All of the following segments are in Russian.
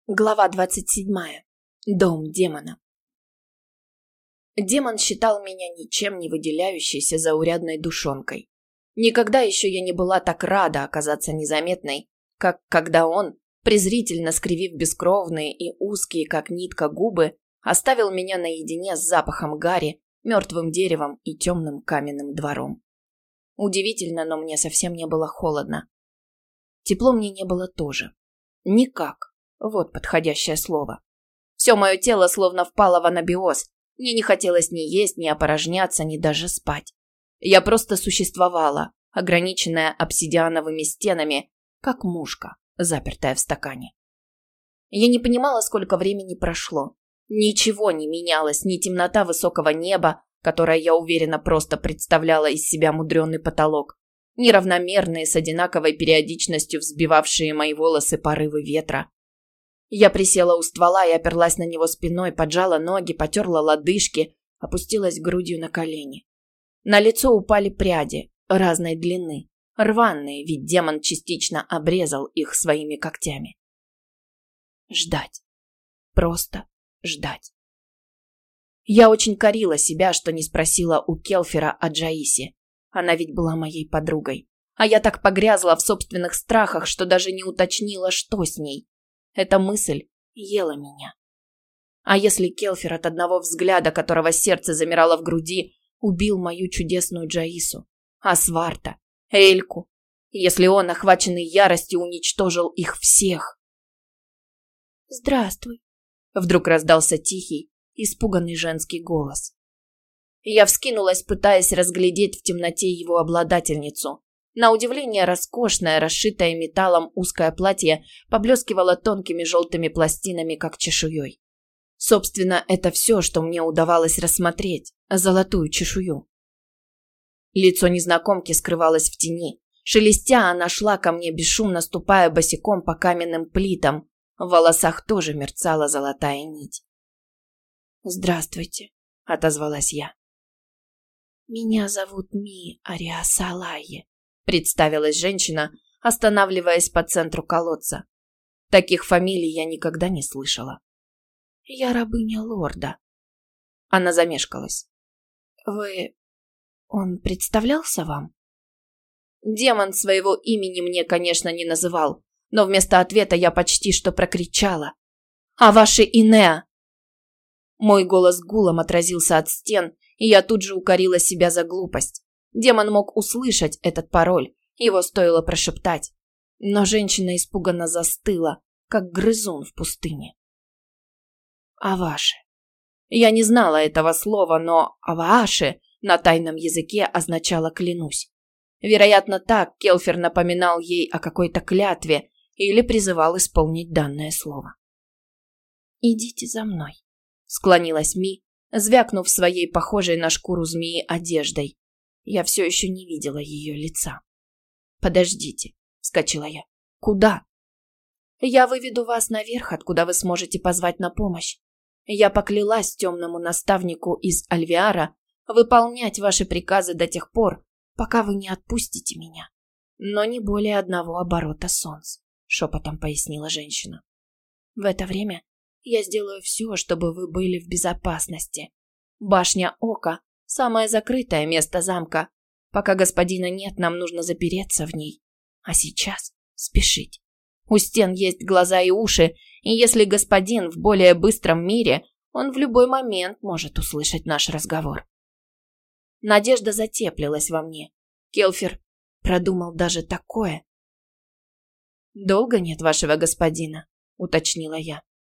Глава 27. Дом демона. Демон считал меня ничем не выделяющейся заурядной душонкой. Никогда еще я не была так рада оказаться незаметной, как когда он, презрительно скривив бескровные и узкие, как нитка, губы, оставил меня наедине с запахом гари, мертвым деревом и темным каменным двором. Удивительно, но мне совсем не было холодно. Тепло мне не было тоже. Никак. Вот подходящее слово. Все мое тело словно впало в анабиоз. Мне не хотелось ни есть, ни опорожняться, ни даже спать. Я просто существовала, ограниченная обсидиановыми стенами, как мушка, запертая в стакане. Я не понимала, сколько времени прошло. Ничего не менялось, ни темнота высокого неба, которая, я уверена, просто представляла из себя мудрёный потолок, ни равномерные с одинаковой периодичностью взбивавшие мои волосы порывы ветра. Я присела у ствола и оперлась на него спиной, поджала ноги, потерла лодыжки, опустилась грудью на колени. На лицо упали пряди разной длины, рваные, ведь демон частично обрезал их своими когтями. Ждать. Просто ждать. Я очень корила себя, что не спросила у Келфера о Джаисе. Она ведь была моей подругой. А я так погрязла в собственных страхах, что даже не уточнила, что с ней. Эта мысль ела меня. А если Келфер от одного взгляда, которого сердце замирало в груди, убил мою чудесную Джаису, Асварта, Эльку, если он, охваченный яростью, уничтожил их всех? «Здравствуй», — вдруг раздался тихий, испуганный женский голос. Я вскинулась, пытаясь разглядеть в темноте его обладательницу. На удивление роскошное, расшитое металлом узкое платье поблескивало тонкими желтыми пластинами, как чешуей. Собственно, это все, что мне удавалось рассмотреть, золотую чешую. Лицо незнакомки скрывалось в тени. Шелестя, она шла ко мне, бесшумно ступая босиком по каменным плитам. В волосах тоже мерцала золотая нить. «Здравствуйте», — отозвалась я. «Меня зовут Ми Ариасалайе», — представилась женщина, останавливаясь по центру колодца. Таких фамилий я никогда не слышала. «Я рабыня лорда». Она замешкалась. «Вы... он представлялся вам?» Демон своего имени мне, конечно, не называл, но вместо ответа я почти что прокричала. «А ваши Инеа?» Мой голос гулом отразился от стен, и я тут же укорила себя за глупость. Демон мог услышать этот пароль, его стоило прошептать. Но женщина испуганно застыла, как грызун в пустыне. «Аваши». Я не знала этого слова, но «аваши» на тайном языке означало «клянусь». Вероятно, так Келфер напоминал ей о какой-то клятве или призывал исполнить данное слово. «Идите за мной», — склонилась Ми, звякнув своей похожей на шкуру змеи одеждой. Я все еще не видела ее лица. «Подождите», — вскочила я. «Куда?» «Я выведу вас наверх, откуда вы сможете позвать на помощь. Я поклялась темному наставнику из Альвиара выполнять ваши приказы до тех пор, пока вы не отпустите меня. Но не более одного оборота солнца», — шепотом пояснила женщина. «В это время я сделаю все, чтобы вы были в безопасности. Башня Ока – самое закрытое место замка. Пока господина нет, нам нужно запереться в ней. А сейчас спешить. У стен есть глаза и уши, и если господин в более быстром мире, он в любой момент может услышать наш разговор». Надежда затеплилась во мне. Келфер продумал даже такое. «Долго нет вашего господина?» – уточнила я.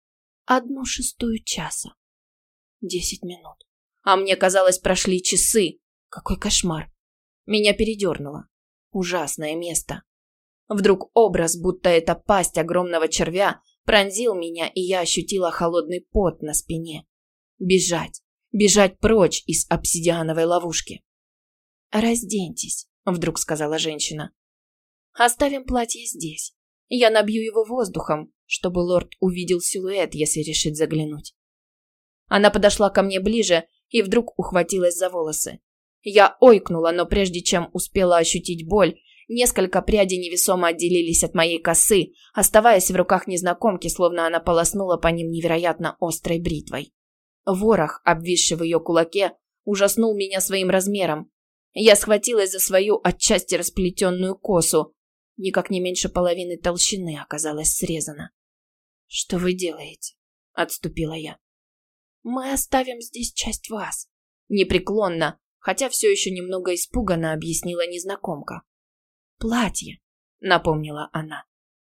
1/6 часа. 10 минут. А мне казалось, прошли часы. Какой кошмар. Меня передернуло. Ужасное место. Вдруг образ, будто это пасть огромного червя, пронзил меня, и я ощутила холодный пот на спине. Бежать. Бежать прочь из обсидиановой ловушки. «Разденьтесь», — вдруг сказала женщина. «Оставим платье здесь. Я набью его воздухом, чтобы лорд увидел силуэт, если решит заглянуть». Она подошла ко мне ближе и вдруг ухватилась за волосы. Я ойкнула, но прежде чем успела ощутить боль, Несколько прядей невесомо отделились от моей косы, оставаясь в руках незнакомки, словно она полоснула по ним невероятно острой бритвой. Ворох, обвисший в ее кулаке, ужаснул меня своим размером. Я схватилась за свою отчасти расплетенную косу. Никак не меньше половины толщины оказалась срезана. «Что вы делаете?» – отступила я. «Мы оставим здесь часть вас», – непреклонно, хотя все еще немного испуганно объяснила незнакомка. «Платье», – напомнила она.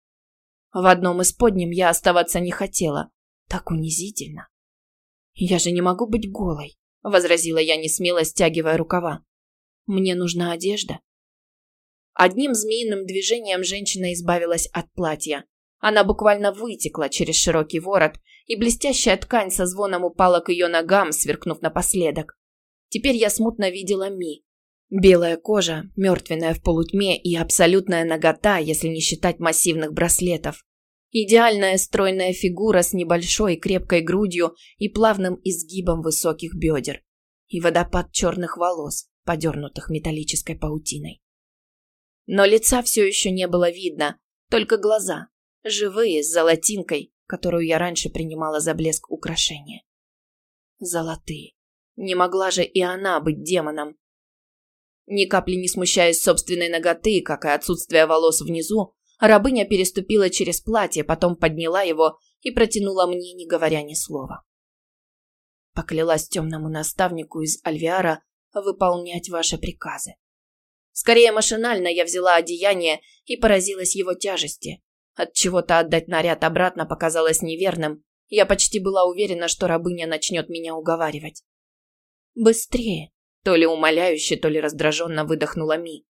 В одном из подним я оставаться не хотела. Так унизительно. «Я же не могу быть голой», – возразила я, несмело стягивая рукава. «Мне нужна одежда». Одним змеиным движением женщина избавилась от платья. Она буквально вытекла через широкий ворот, и блестящая ткань со звоном упала к ее ногам, сверкнув напоследок. Теперь я смутно видела Ми. Белая кожа, мертвенная в полутьме и абсолютная нагота, если не считать массивных браслетов. Идеальная стройная фигура с небольшой крепкой грудью и плавным изгибом высоких бедер. И водопад черных волос, подернутых металлической паутиной. Но лица все еще не было видно, только глаза, живые, с золотинкой, которую я раньше принимала за блеск украшения. Золотые. Не могла же и она быть демоном. Ни капли не смущаясь собственной наготы, как и отсутствия волос внизу, рабыня переступила через платье, потом подняла его и протянула мне, не говоря ни слова. Поклялась темному наставнику из Альвиара выполнять ваши приказы. Скорее машинально я взяла одеяние и поразилась его тяжести. От чего-то отдать наряд обратно показалось неверным. Я почти была уверена, что рабыня начнет меня уговаривать. «Быстрее!» – то ли умоляюще, то ли раздраженно выдохнула Ми.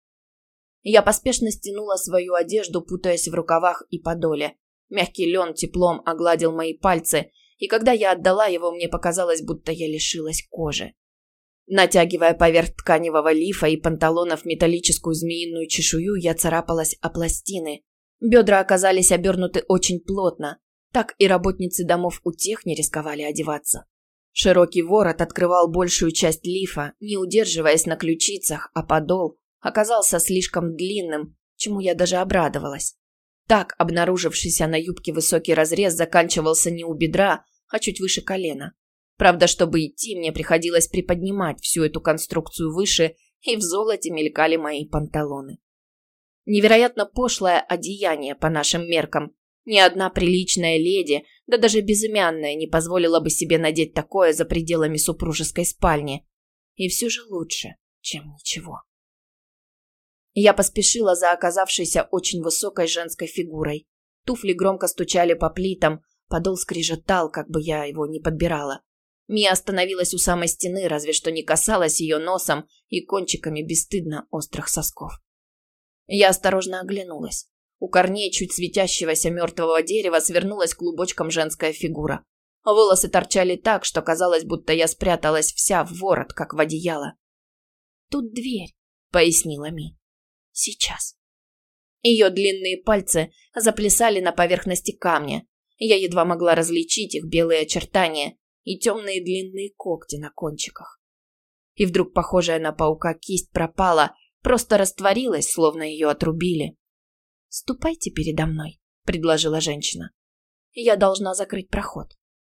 Я поспешно стянула свою одежду, путаясь в рукавах и подоле. Мягкий лен теплом огладил мои пальцы, и когда я отдала его, мне показалось, будто я лишилась кожи. Натягивая поверх тканевого лифа и панталонов металлическую змеиную чешую, я царапалась о пластины. Бедра оказались обернуты очень плотно. Так и работницы домов утех не рисковали одеваться. Широкий ворот открывал большую часть лифа, не удерживаясь на ключицах, а подол оказался слишком длинным, чему я даже обрадовалась. Так обнаружившийся на юбке высокий разрез заканчивался не у бедра, а чуть выше колена. Правда, чтобы идти, мне приходилось приподнимать всю эту конструкцию выше, и в золоте мелькали мои панталоны. Невероятно пошлое одеяние по нашим меркам. Ни одна приличная леди, да даже безымянная, не позволила бы себе надеть такое за пределами супружеской спальни. И все же лучше, чем ничего. Я поспешила за оказавшейся очень высокой женской фигурой. Туфли громко стучали по плитам, подол скрежетал, как бы я его ни подбирала. Мия остановилась у самой стены, разве что не касалась ее носом и кончиками бесстыдно острых сосков. Я осторожно оглянулась. У корней чуть светящегося мертвого дерева свернулась клубочком женская фигура. Волосы торчали так, что казалось, будто я спряталась вся в ворот, как в одеяло. «Тут дверь», — пояснила Ми. «Сейчас». Ее длинные пальцы заплясали на поверхности камня. Я едва могла различить их белые очертания и темные длинные когти на кончиках. И вдруг похожая на паука кисть пропала, просто растворилась, словно ее отрубили. «Ступайте передо мной», — предложила женщина. «Я должна закрыть проход».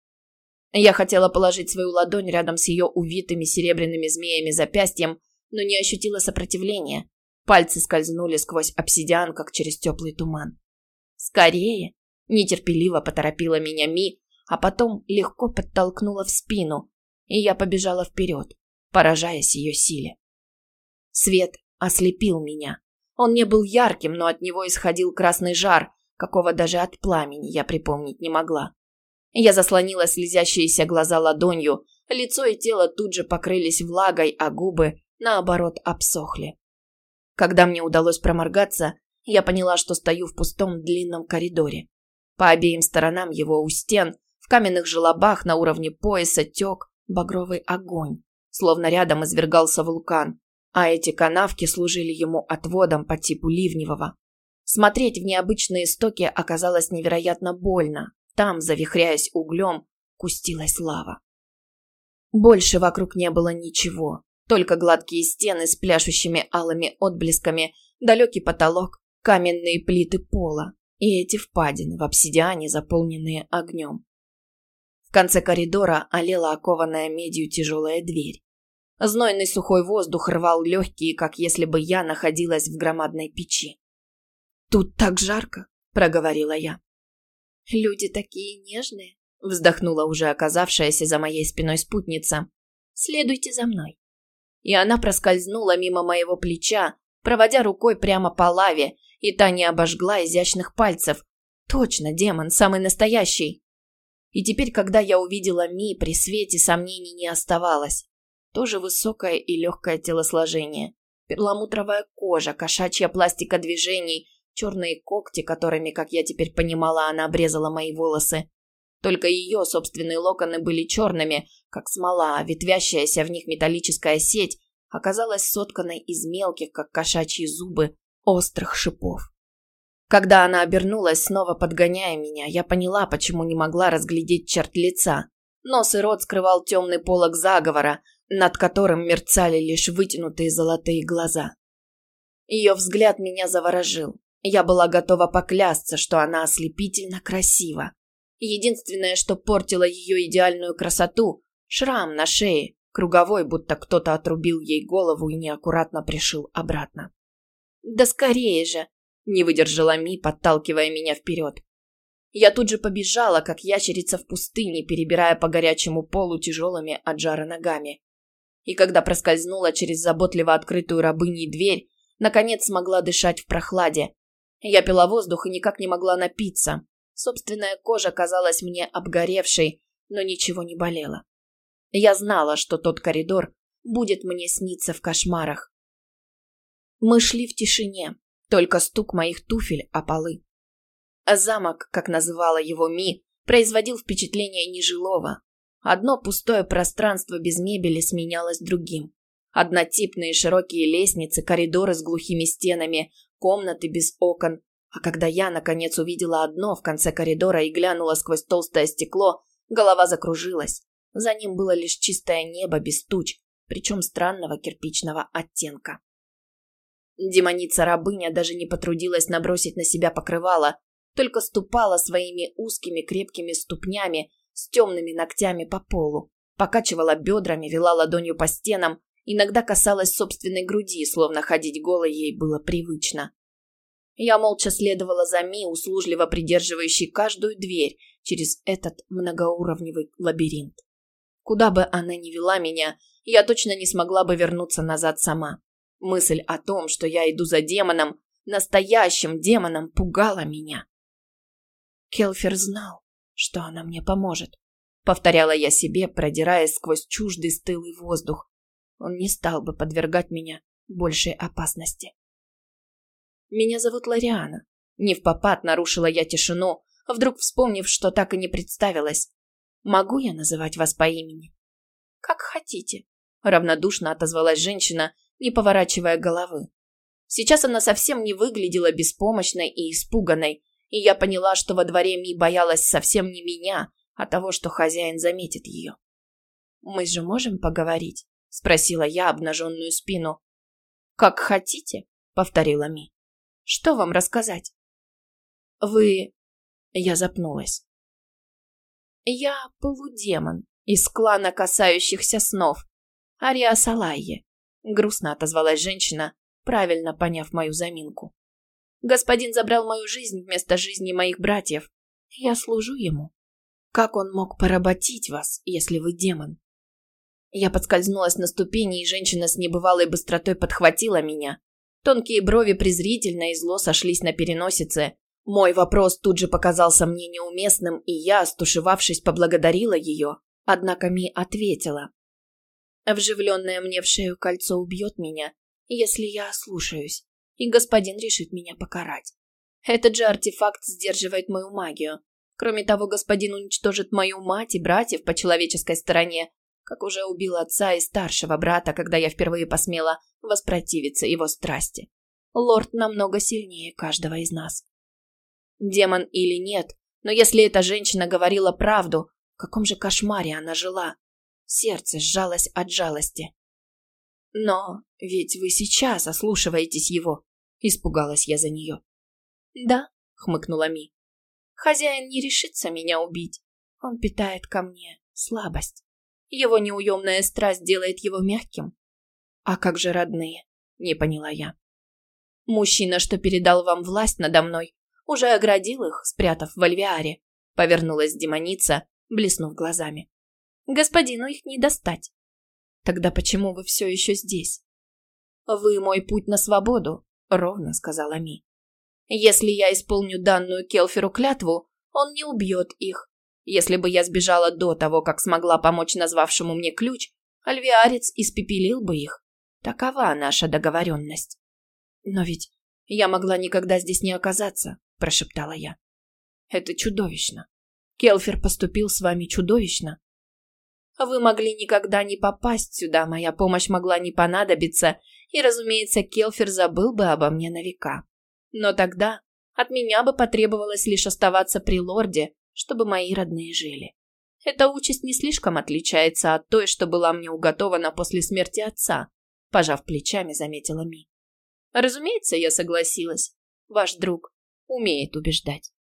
Я хотела положить свою ладонь рядом с ее увитыми серебряными змеями запястьем, но не ощутила сопротивления. Пальцы скользнули сквозь обсидиан, как через теплый туман. «Скорее!» — нетерпеливо поторопила меня Ми, а потом легко подтолкнула в спину, и я побежала вперед, поражаясь ее силе. Свет ослепил меня. Он не был ярким, но от него исходил красный жар, какого даже от пламени я припомнить не могла. Я заслонила слезящиеся глаза ладонью, лицо и тело тут же покрылись влагой, а губы, наоборот, обсохли. Когда мне удалось проморгаться, я поняла, что стою в пустом длинном коридоре. По обеим сторонам его у стен, в каменных желобах на уровне пояса тек багровый огонь, словно рядом извергался вулкан, а эти канавки служили ему отводом по типу ливневого. Смотреть в необычные истоки оказалось невероятно больно. Там, завихряясь углем, кустилась лава. Больше вокруг не было ничего, только гладкие стены с пляшущими алыми отблесками, Далекий потолок, каменные плиты пола и эти впадины в обсидиане, заполненные огнем. В конце коридора олела окованная медью тяжелая дверь. Знойный сухой воздух рвал легкие, как если бы я находилась в громадной печи. «Тут так жарко», — проговорила я. «Люди такие нежные», — вздохнула уже оказавшаяся за моей спиной спутница. «Следуйте за мной». И она проскользнула мимо моего плеча, проводя рукой прямо по лаве, и та не обожгла изящных пальцев. Точно, демон, самый настоящий. И теперь, когда я увидела Ми, при свете сомнений не оставалось. Тоже высокое и легкое телосложение, перламутровая кожа, кошачья пластика движений, черные когти, которыми, как я теперь понимала, она обрезала мои волосы. Только ее собственные локоны были черными, как смола, а ветвящаяся в них металлическая сеть оказалась сотканной из мелких, как кошачьи зубы, острых шипов. Когда она обернулась, снова подгоняя меня, я поняла, почему не могла разглядеть черт лица. Нос и рот скрывал темный полог заговора, над которым мерцали лишь вытянутые золотые глаза. Ее взгляд меня заворожил. Я была готова поклясться, что она ослепительно красива. Единственное, что портило ее идеальную красоту – шрам на шее, круговой, будто кто-то отрубил ей голову и неаккуратно пришил обратно. «Да скорее же!» – не выдержала Ми, подталкивая меня вперед. Я тут же побежала, как ящерица в пустыне, перебирая по горячему полу тяжелыми от жара ногами. И когда проскользнула через заботливо открытую рабыней дверь, наконец смогла дышать в прохладе. Я пила воздух и никак не могла напиться. Собственная кожа казалась мне обгоревшей, но ничего не болело. Я знала, что тот коридор будет мне сниться в кошмарах. Мы шли в тишине, только стук моих туфель о полы. А замок, как называла его Ми, производил впечатление нежилого. Одно пустое пространство без мебели сменялось другим. Однотипные широкие лестницы, коридоры с глухими стенами, комнаты без окон. А когда я, наконец, увидела одно в конце коридора и глянула сквозь толстое стекло, голова закружилась. За ним было лишь чистое небо без туч, причем странного кирпичного оттенка. Демоница-рабыня даже не потрудилась набросить на себя покрывало, только ступала своими узкими крепкими ступнями с темными ногтями по полу, покачивала бедрами, вела ладонью по стенам, иногда касалась собственной груди, словно ходить голой ей было привычно. Я молча следовала за Ми, услужливо придерживающей каждую дверь через этот многоуровневый лабиринт. Куда бы она ни вела меня, я точно не смогла бы вернуться назад сама. Мысль о том, что я иду за демоном, настоящим демоном, пугала меня. Келфер знал, что она мне поможет, повторяла я себе, продираясь сквозь чуждый стылый воздух. Он не стал бы подвергать меня большей опасности. Меня зовут Лориана. Невпопад нарушила я тишину, вдруг вспомнив, что так и не представилась. Могу я называть вас по имени? Как хотите, равнодушно отозвалась женщина, не поворачивая головы. Сейчас она совсем не выглядела беспомощной и испуганной, и я поняла, что во дворе Ми боялась совсем не меня, а того, что хозяин заметит ее. «Мы же можем поговорить?» – спросила я обнаженную спину. «Как хотите», – повторила Ми. «Что вам рассказать?» «Вы...» – я запнулась. «Я полудемон из клана касающихся снов, Ариасалайе», – грустно отозвалась женщина, правильно поняв мою заминку. «Господин забрал мою жизнь вместо жизни моих братьев. Я служу ему. Как он мог поработить вас, если вы демон?» Я подскользнулась на ступени, и женщина с небывалой быстротой подхватила меня. Тонкие брови презрительно и зло сошлись на переносице. Мой вопрос тут же показался мне неуместным, и я, стушевавшись, поблагодарила ее. Однако Ми ответила. «Вживленное мне в шею кольцо убьет меня, если я ослушаюсь, и господин решит меня покарать. Этот же артефакт сдерживает мою магию. Кроме того, господин уничтожит мою мать и братьев по человеческой стороне, как уже убил отца и старшего брата, когда я впервые посмела воспротивиться его страсти. Лорд намного сильнее каждого из нас. Демон или нет, но если эта женщина говорила правду, в каком же кошмаре она жила? Сердце сжалось от жалости. Но ведь вы сейчас ослушиваетесь его. Испугалась я за нее. «Да», — хмыкнула Ми. «Хозяин не решится меня убить. Он питает ко мне слабость. Его неуемная страсть делает его мягким». «А как же родные?» — не поняла я. «Мужчина, что передал вам власть надо мной, уже оградил их, спрятав в Альвиаре», — повернулась демоница, блеснув глазами. «Господину их не достать». «Тогда почему вы все еще здесь?» «Вы мой путь на свободу», — ровно сказала Ми. «Если я исполню данную Келферу клятву, он не убьет их. Если бы я сбежала до того, как смогла помочь назвавшему мне ключ, альвиарец испепелил бы их. Такова наша договоренность». «Но ведь я могла никогда здесь не оказаться», – прошептала я. «Это чудовищно. Келфер поступил с вами чудовищно. Вы могли никогда не попасть сюда, моя помощь могла не понадобиться, и, разумеется, Келфер забыл бы обо мне на века. Но тогда от меня бы потребовалось лишь оставаться при лорде, чтобы мои родные жили. Эта участь не слишком отличается от той, что была мне уготована после смерти отца», – пожав плечами, заметила Ми. Разумеется, я согласилась. Ваш друг умеет убеждать.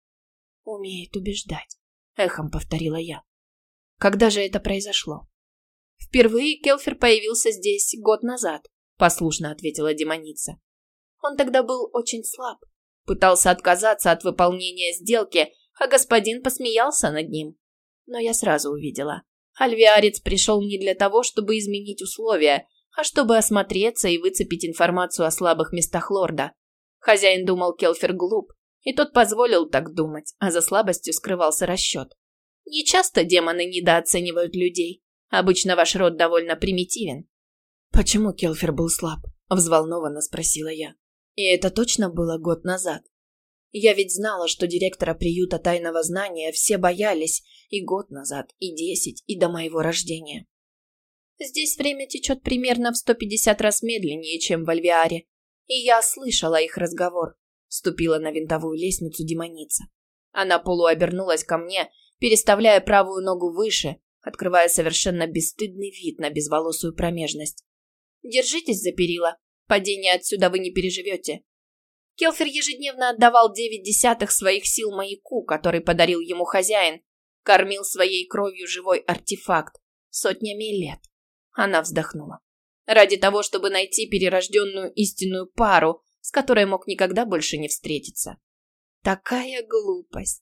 «Умеет убеждать», – эхом повторила я. «Когда же это произошло?» «Впервые Келфер появился здесь год назад», – послушно ответила демоница. «Он тогда был очень слаб, пытался отказаться от выполнения сделки, а господин посмеялся над ним. Но я сразу увидела. Альвиарец пришел не для того, чтобы изменить условия, а чтобы осмотреться и выцепить информацию о слабых местах лорда. Хозяин думал, Келфер глуп, и тот позволил так думать, а за слабостью скрывался расчет. Нечасто демоны недооценивают людей. Обычно ваш род довольно примитивен». «Почему Келфер был слаб?» – взволнованно спросила я. «И это точно было год назад? Я ведь знала, что директора приюта тайного знания все боялись и год назад, и 10, и до моего рождения». «Здесь время течет примерно в 150 раз медленнее, чем в Альвиаре, и я слышала их разговор», – ступила на винтовую лестницу демоница. Она полуобернулась ко мне, переставляя правую ногу выше, открывая совершенно бесстыдный вид на безволосую промежность. «Держитесь за перила. Падение отсюда вы не переживете». Келфер ежедневно отдавал 9/10 своих сил маяку, который подарил ему хозяин, кормил своей кровью живой артефакт сотнями лет. Она вздохнула. Ради того, чтобы найти перерожденную истинную пару, с которой мог никогда больше не встретиться. Такая глупость.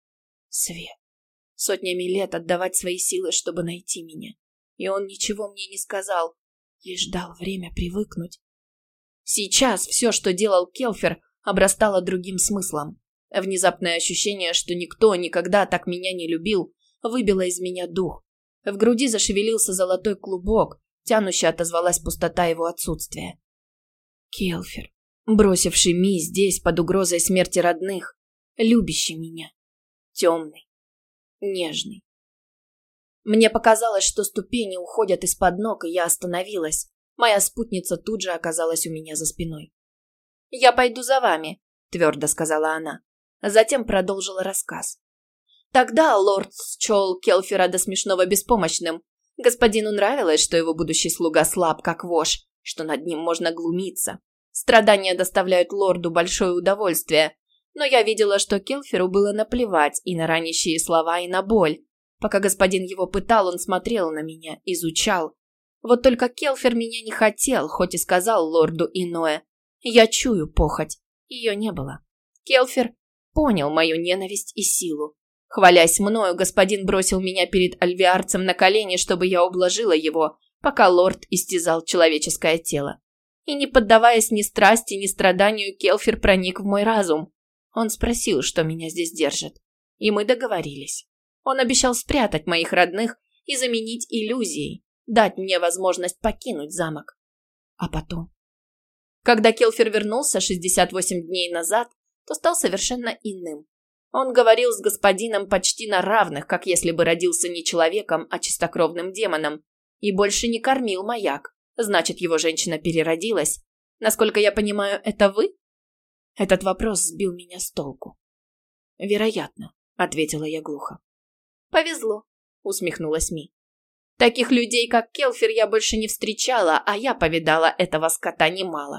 Свет. Сотнями лет отдавать свои силы, чтобы найти меня. И он ничего мне не сказал, лишь дал время привыкнуть. Сейчас все, что делал Келфер, обрастало другим смыслом. Внезапное ощущение, что никто никогда так меня не любил, выбило из меня дух. В груди зашевелился золотой клубок, тянуще отозвалась пустота его отсутствия. Келфер, бросивший Ми здесь под угрозой смерти родных, любящий меня, темный, нежный. Мне показалось, что ступени уходят из-под ног, и я остановилась. Моя спутница тут же оказалась у меня за спиной. «Я пойду за вами», – твердо сказала она. Затем продолжила рассказ. Тогда лорд счел Келфера до смешного беспомощным. Господину нравилось, что его будущий слуга слаб, как вошь, что над ним можно глумиться. Страдания доставляют лорду большое удовольствие, но я видела, что Келферу было наплевать и на ранящие слова, и на боль. Пока господин его пытал, он смотрел на меня, изучал. Вот только Келфер меня не хотел, хоть и сказал лорду иное. Я чую похоть. Ее не было. Келфер понял мою ненависть и силу. Хвалясь мною, господин бросил меня перед альвиарцем на колени, чтобы я ублажила его, пока лорд истязал человеческое тело. И не поддаваясь ни страсти, ни страданию, Келфер проник в мой разум. Он спросил, что меня здесь держит. И мы договорились. Он обещал спрятать моих родных и заменить иллюзией, дать мне возможность покинуть замок. А потом? Когда Келфер вернулся 68 дней назад, то стал совершенно иным. Он говорил с господином почти на равных, как если бы родился не человеком, а чистокровным демоном, и больше не кормил маяк. Значит, его женщина переродилась. Насколько я понимаю, это вы? Этот вопрос сбил меня с толку. «Вероятно», — ответила я глухо. «Повезло», — усмехнулась Ми. «Таких людей, как Келфер, я больше не встречала, а я повидала этого скота немало.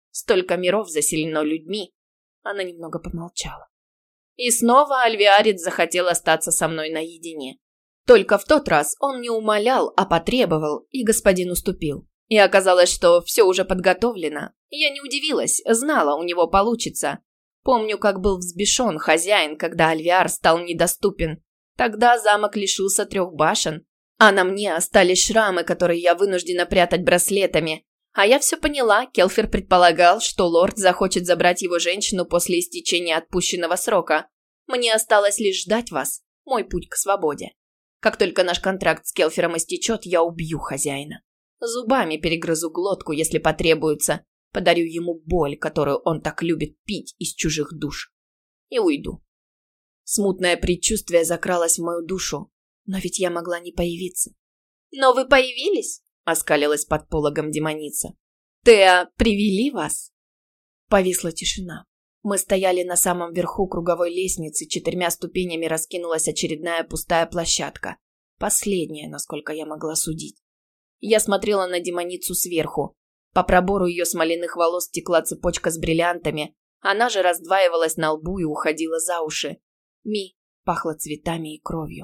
Столько миров заселено людьми. Она немного помолчала. И снова Альвиарец захотел остаться со мной наедине. Только в тот раз он не умолял, а потребовал, и господин уступил. И оказалось, что все уже подготовлено. Я не удивилась, знала, у него получится. Помню, как был взбешен хозяин, когда Альвиар стал недоступен. Тогда замок лишился 3 башен, а на мне остались шрамы, которые я вынуждена прятать браслетами. А я все поняла, Келфер предполагал, что лорд захочет забрать его женщину после истечения отпущенного срока. Мне осталось лишь ждать вас, мой путь к свободе. Как только наш контракт с Келфером истечет, я убью хозяина. Зубами перегрызу глотку, если потребуется. Подарю ему боль, которую он так любит пить из чужих душ. И уйду. Смутное предчувствие закралось в мою душу, но ведь я могла не появиться. «Но вы появились?» – оскалилась под пологом демоница. «Теа, привели вас?» Повисла тишина. Мы стояли на самом верху круговой лестницы, 4 ступенями раскинулась очередная пустая площадка. Последняя, насколько я могла судить. Я смотрела на демоницу сверху. По пробору ее смоляных волос текла цепочка с бриллиантами, она же раздваивалась на лбу и уходила за уши. Ми пахло цветами и кровью.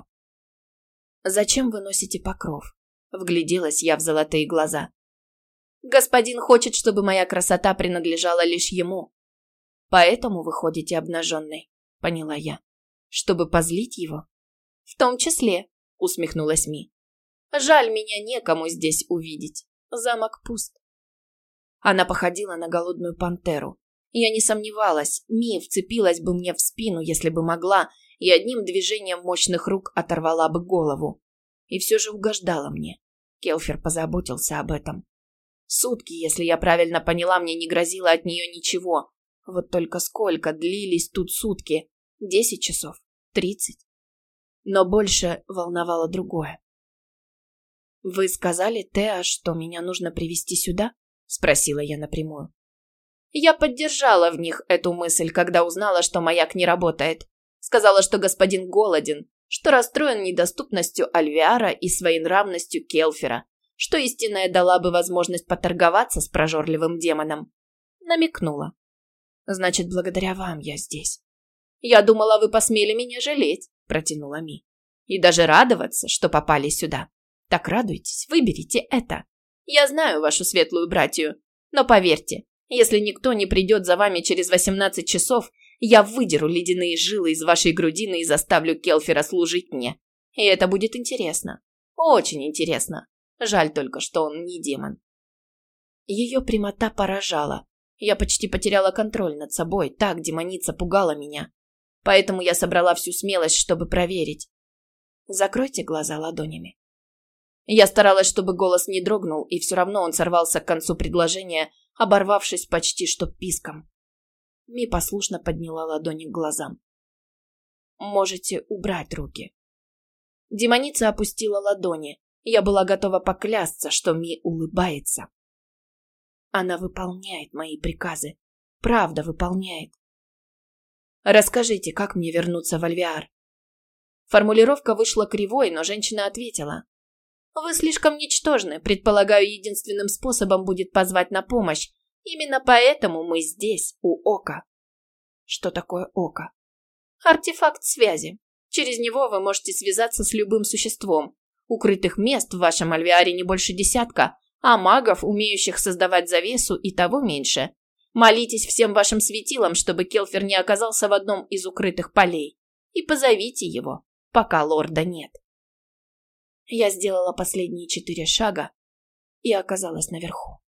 «Зачем вы носите покров?» Вгляделась я в золотые глаза. «Господин хочет, чтобы моя красота принадлежала лишь ему. Поэтому вы ходите обнаженной», — поняла я. «Чтобы позлить его?» «В том числе», — усмехнулась Ми. «Жаль, меня некому здесь увидеть. Замок пуст». Она походила на голодную пантеру. Я не сомневалась, Ми вцепилась бы мне в спину, если бы могла, и одним движением мощных рук оторвала бы голову. И все же угождала мне. Келфер позаботился об этом. Сутки, если я правильно поняла, мне не грозило от нее ничего. Вот только сколько длились тут сутки? 10 часов? 30? Но больше волновало другое. «Вы сказали, Теа, что меня нужно привести сюда?» – спросила я напрямую. Я поддержала в них эту мысль, когда узнала, что маяк не работает. Сказала, что господин голоден, что расстроен недоступностью Альвиара и своенравностью Келфера, что истинная дала бы возможность поторговаться с прожорливым демоном. Намекнула. «Значит, благодаря вам я здесь». «Я думала, вы посмели меня жалеть», – протянула Ми. «И даже радоваться, что попали сюда. Так радуйтесь, выберите это. Я знаю вашу светлую братью, но поверьте, если никто не придет за вами через 18 часов, я выдеру ледяные жилы из вашей грудины и заставлю Келфера служить мне. И это будет интересно. Очень интересно. Жаль только, что он не демон». Ее прямота поражала. Я почти потеряла контроль над собой, так демоница пугала меня. Поэтому я собрала всю смелость, чтобы проверить. «Закройте глаза ладонями». Я старалась, чтобы голос не дрогнул, и все равно он сорвался к концу предложения, оборвавшись почти что писком. Ми послушно подняла ладони к глазам. «Можете убрать руки». Демоница опустила ладони. Я была готова поклясться, что Ми улыбается. Она выполняет мои приказы. Правда выполняет. «Расскажите, как мне вернуться в Альвиар?» Формулировка вышла кривой, но женщина ответила. «Вы слишком ничтожны. Предполагаю, единственным способом будет позвать на помощь. Именно поэтому мы здесь, у Ока». «Что такое Око?» «Артефакт связи. Через него вы можете связаться с любым существом. Укрытых мест в вашем Альвиаре не больше 10, а магов, умеющих создавать завесу, и того меньше. Молитесь всем вашим светилам, чтобы Келфер не оказался в одном из укрытых полей. И позовите его, пока лорда нет». Я сделала последние 4 шага и оказалась наверху.